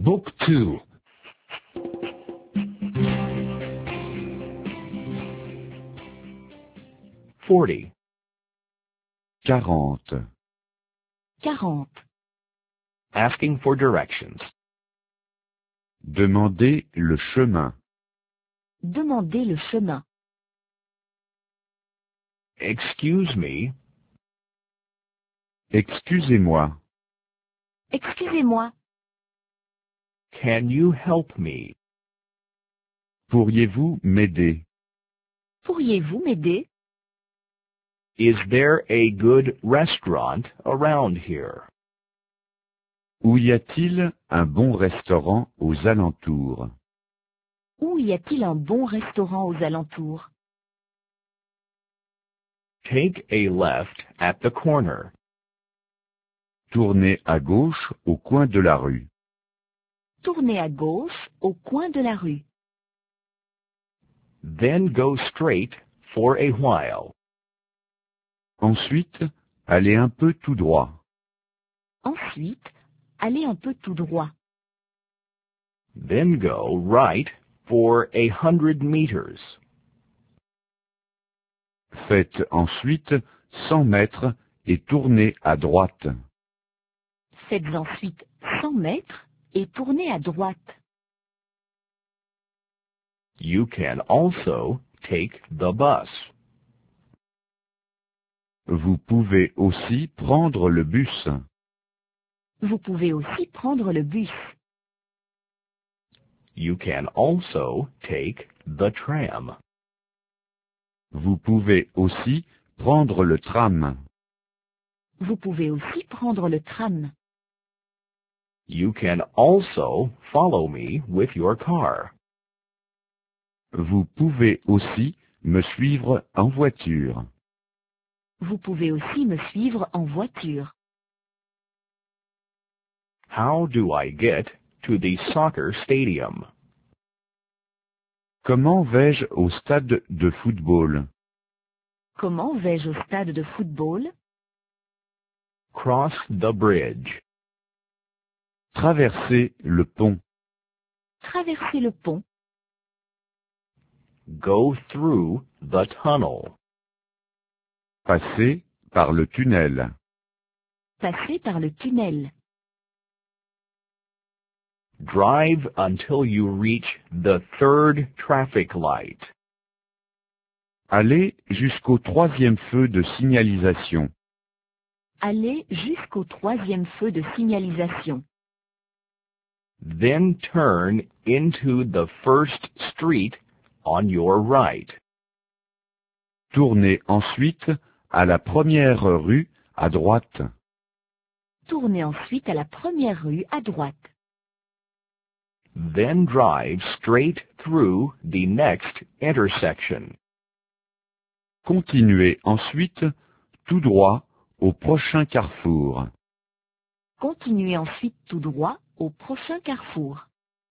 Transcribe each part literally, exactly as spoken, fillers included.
Book two. Forty. Quarante. Quarante. Asking for directions. Demandez le chemin. Demandez le chemin. Excuse me. Excusez-moi. Excusez-moi. Can you help me? Pourriez-vous m'aider? Pourriez-vous m'aider? Is there a good restaurant around here? Où y a-t-il un bon restaurant aux alentours? Où y a-t-il un bon restaurant aux alentours? Take a left at the corner. Tournez à gauche au coin de la rue. Tournez à gauche au coin de la rue. Then go straight for a while. Ensuite, allez un peu tout droit. Ensuite, allez un peu tout droit. Then go right for a hundred meters. Faites ensuite cent mètres et tournez à droite. Faites ensuite cent mètres et tournez à droite. You can also take the bus. Vous pouvez aussi prendre le bus. Vous pouvez aussi prendre le bus. You can also take the tram. Vous pouvez aussi prendre le tram. Vous pouvez aussi prendre le tram. You can also follow me with your car. Vous pouvez aussi me suivre en voiture. Vous pouvez aussi me suivre en voiture. How do I get to the soccer stadium? Comment vais-je au stade de football? Comment vais-je au stade de football? Cross the bridge. Traverser le pont. Traverser le pont. Go through the tunnel. Passer par le tunnel. Passer par le tunnel. Drive until you reach the third traffic light. Allez jusqu'au troisième feu de signalisation. Allez jusqu'au troisième feu de signalisation. Then turn into the first street on your right. Tournez ensuite à la première rue à droite. Tournez ensuite à la première rue à droite. Then drive straight through the next intersection. Continuez ensuite tout droit au prochain carrefour. Continuez ensuite tout droit au prochain carrefour.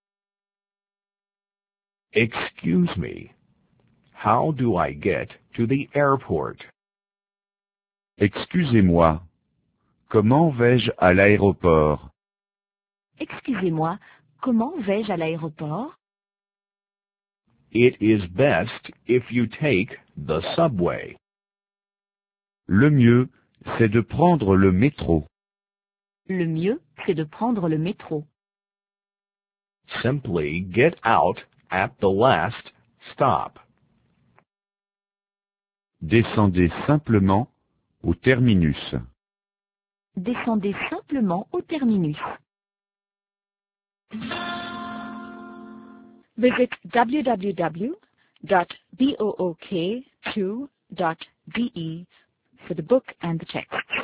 Excuse me. How do I get to the airport? Excusez-moi. Comment vais-je à l'aéroport? Excusez-moi, comment vais-je à l'aéroport? It is best if you take the subway. Le mieux, c'est de prendre le métro. Le mieux, c'est de prendre le métro. Simply get out at the last stop. Descendez simplement au terminus. Descendez simplement au terminus. Visit w w w dot book two dot d e for the book and the text.